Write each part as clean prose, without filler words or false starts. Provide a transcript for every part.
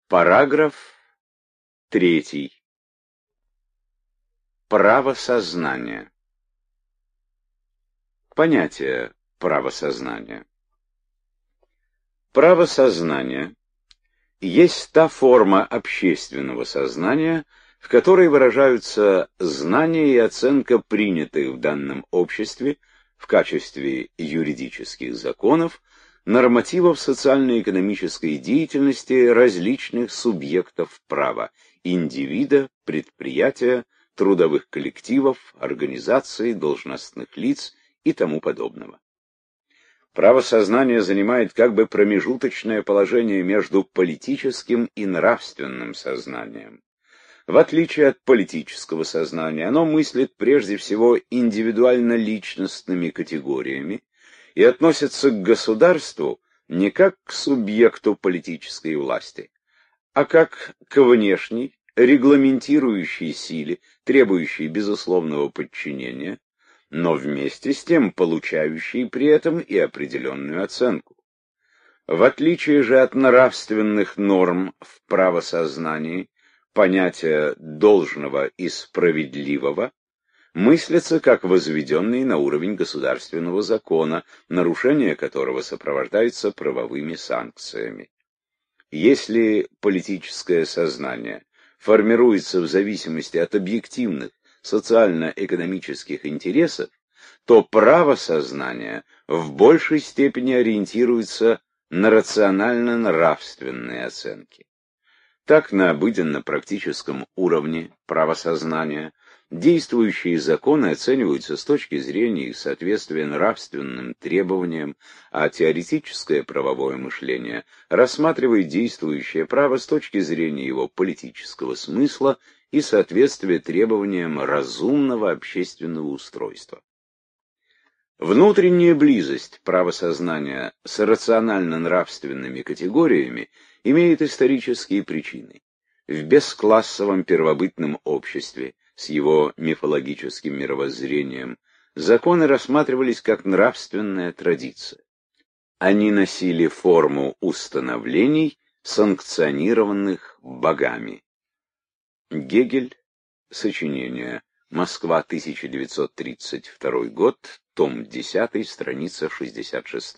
Параграф 3. Право сознания. Понятие право сознания. Право сознания есть та форма общественного сознания, в которой выражаются знания и оценка принятых в данном обществе в качестве юридических законов, нормативов социально-экономической деятельности различных субъектов права, индивида, предприятия, трудовых коллективов, организаций, должностных лиц и тому подобного. Право сознания занимает как бы промежуточное положение между политическим и нравственным сознанием. В отличие от политического сознания, оно мыслит прежде всего индивидуально-личностными категориями и относится к государству не как к субъекту политической власти, а как к внешней, регламентирующей силе, требующей безусловного подчинения, но вместе с тем получающей при этом и определенную оценку. В отличие же от нравственных норм в правосознании, понятия должного и справедливого мыслятся как возведенные на уровень государственного закона, нарушение которого сопровождается правовыми санкциями. Если политическое сознание формируется в зависимости от объективных социально-экономических интересов, то правосознание в большей степени ориентируется на рационально-нравственные оценки. Так, на обыденно-практическом уровне правосознания действующие законы оцениваются с точки зрения их соответствия нравственным требованиям, а теоретическое правовое мышление рассматривает действующее право с точки зрения его политического смысла и соответствия требованиям разумного общественного устройства. Внутренняя близость правосознания с рационально-нравственными категориями имеет исторические причины. В бесклассовом первобытном обществе с его мифологическим мировоззрением законы рассматривались как нравственная традиция. Они носили форму установлений, санкционированных богами. Гегель. Сочинение. Москва, 1932 год. Том 10, страница 66.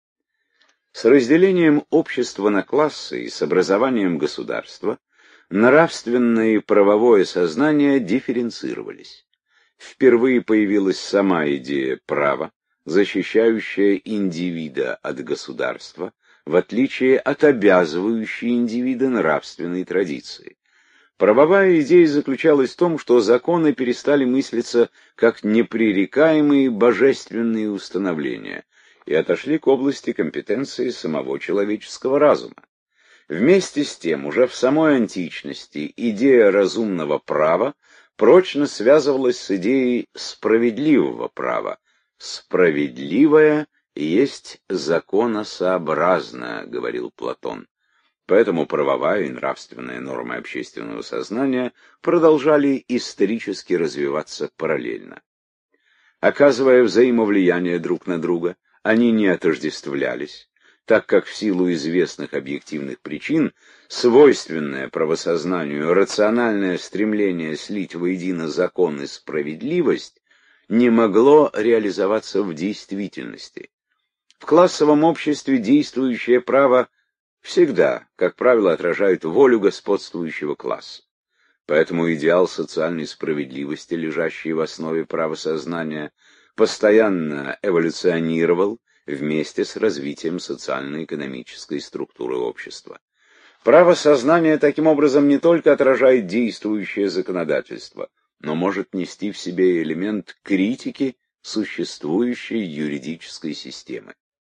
С разделением общества на классы и с образованием государства нравственное и правовое сознание дифференцировались. Впервые появилась сама идея права, защищающая индивида от государства, в отличие от обязывающей индивида нравственной традиции. Правовая идея заключалась в том, что законы перестали мыслиться как непререкаемые божественные установления и отошли к области компетенции самого человеческого разума. Вместе с тем, уже в самой античности идея разумного права прочно связывалась с идеей справедливого права. «Справедливое есть законосообразное», — говорил Платон. Поэтому правовая и нравственная нормы общественного сознания продолжали исторически развиваться параллельно. Оказывая взаимовлияние друг на друга, они не отождествлялись, так как в силу известных объективных причин свойственное правосознанию рациональное стремление слить воедино закон и справедливость не могло реализоваться в действительности. В классовом обществе действующее право всегда, как правило, отражает волю господствующего класса. Поэтому идеал социальной справедливости, лежащий в основе правосознания, постоянно эволюционировал вместе с развитием социально-экономической структуры общества. Правосознание таким образом не только отражает действующее законодательство, но может нести в себе элемент критики существующей юридической системы.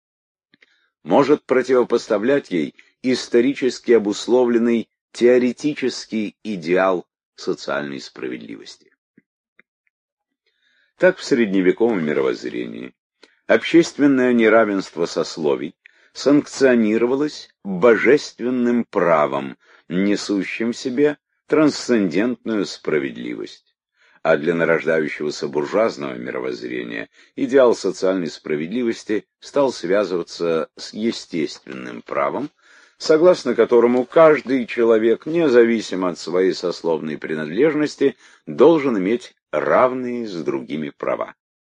Может противопоставлять ей исторически обусловленный теоретический идеал социальной справедливости. Так в средневековом мировоззрении общественное неравенство сословий санкционировалось божественным правом, несущим в себе трансцендентную справедливость. А для нарождающегося буржуазного мировоззрения идеал социальной справедливости стал связываться с естественным правом, согласно которому каждый человек, независимо от своей сословной принадлежности, должен иметь равные с другими права.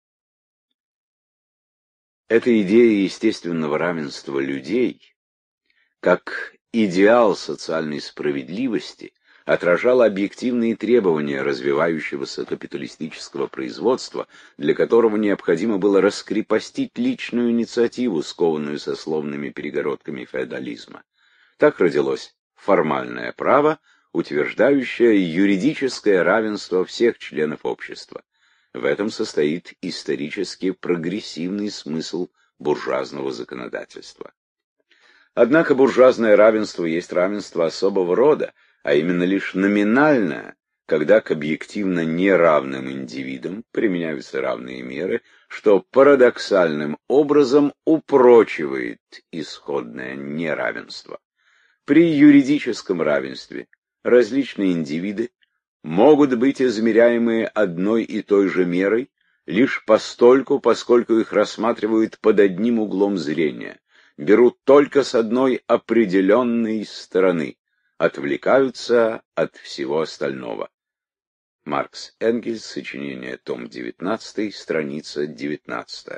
Эта идея естественного равенства людей, как идеал социальной справедливости, отражала объективные требования развивающегося капиталистического производства, для которого необходимо было раскрепостить личную инициативу, скованную сословными перегородками феодализма. Так родилось формальное право, утверждающее юридическое равенство всех членов общества. В этом состоит исторически прогрессивный смысл буржуазного законодательства. Однако буржуазное равенство есть равенство особого рода, а именно лишь номинальное, когда к объективно неравным индивидам применяются равные меры, что парадоксальным образом упрочивает исходное неравенство. При юридическом равенстве различные индивиды могут быть измеряемы одной и той же мерой лишь постольку, поскольку их рассматривают под одним углом зрения, берут только с одной определенной стороны, отвлекаются от всего остального. Маркс Энгельс, сочинение, том 19, страница 19.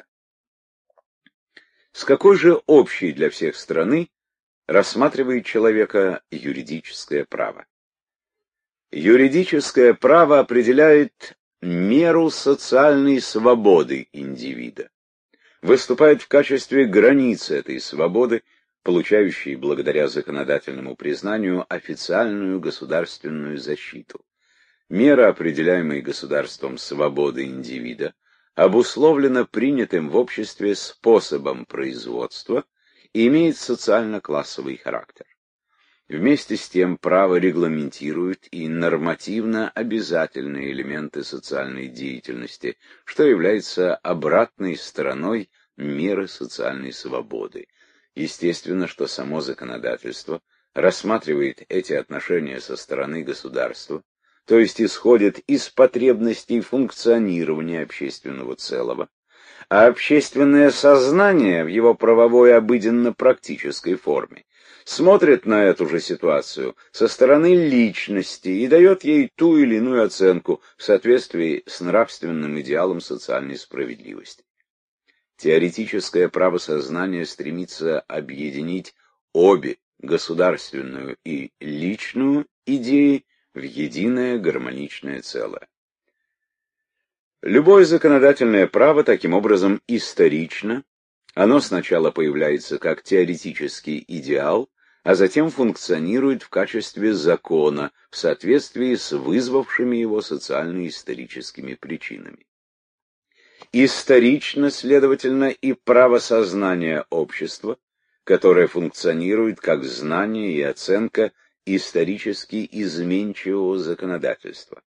С какой же общей для всех стороны рассматривает человека юридическое право? Юридическое право определяет меру социальной свободы индивида, выступает в качестве границы этой свободы, получающей благодаря законодательному признанию официальную государственную защиту. Мера, определяемая государством свободы индивида, обусловлена принятым в обществе способом производства и имеет социально-классовый характер. Вместе с тем право регламентирует и нормативно обязательные элементы социальной деятельности, что является обратной стороной меры социальной свободы. Естественно, что само законодательство рассматривает эти отношения со стороны государства, то есть исходит из потребностей функционирования общественного целого, а общественное сознание в его правовой обыденно-практической форме смотрит на эту же ситуацию со стороны личности и дает ей ту или иную оценку в соответствии с нравственным идеалом социальной справедливости. Теоретическое правосознание стремится объединить обе, государственную и личную, идеи в единое гармоничное целое. Любое законодательное право таким образом исторично, оно сначала появляется как теоретический идеал, а затем функционирует в качестве закона в соответствии с вызвавшими его социально-историческими причинами. Исторично, следовательно, и правосознание общества, которое функционирует как знание и оценка исторически изменчивого законодательства.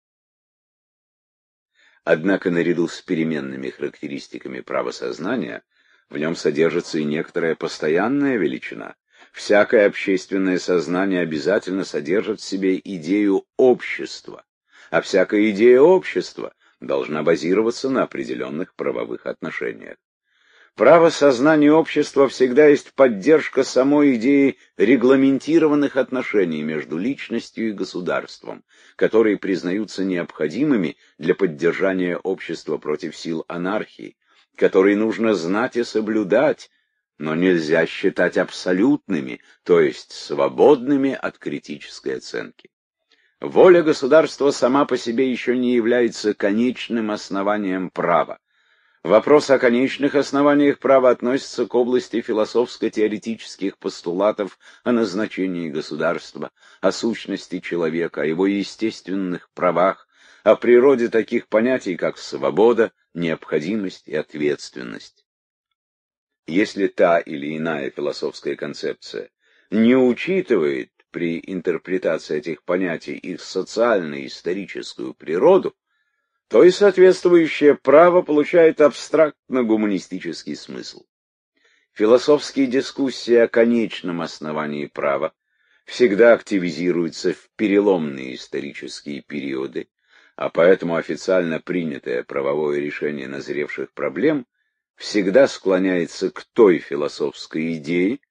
Однако наряду с переменными характеристиками правосознания в нем содержится и некоторая постоянная величина. Всякое общественное сознание обязательно содержит в себе идею общества, а всякая идея общества должна базироваться на определенных правовых отношениях. Правосознание общества всегда есть поддержка самой идеи регламентированных отношений между личностью и государством, которые признаются необходимыми для поддержания общества против сил анархии, которые нужно знать и соблюдать, но нельзя считать абсолютными, то есть свободными от критической оценки. Воля государства сама по себе еще не является конечным основанием права. Вопрос о конечных основаниях права относится к области философско-теоретических постулатов о назначении государства, о сущности человека, о его естественных правах, о природе таких понятий, как свобода, необходимость и ответственность. Если та или иная философская концепция не учитывает при интерпретации этих понятий их социально-историческую природу, то и соответствующее право получает абстрактно-гуманистический смысл. Философские дискуссии о конечном основании права всегда активизируются в переломные исторические периоды, а поэтому официально принятое правовое решение назревших проблем всегда склоняется к той философской идее,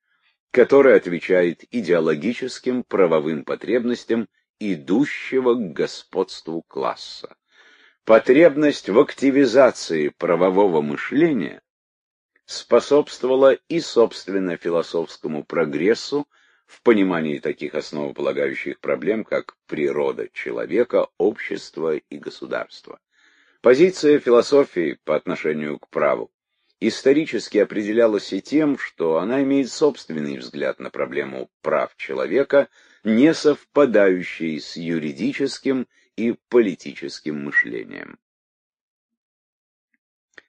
который отвечает идеологическим правовым потребностям идущего к господству класса. Потребность в активизации правового мышления способствовала и собственно философскому прогрессу в понимании таких основополагающих проблем, как природа человека, общество и государство. Позиция философии по отношению к праву исторически определялась и тем, что она имеет собственный взгляд на проблему прав человека, не совпадающий с юридическим и политическим мышлением.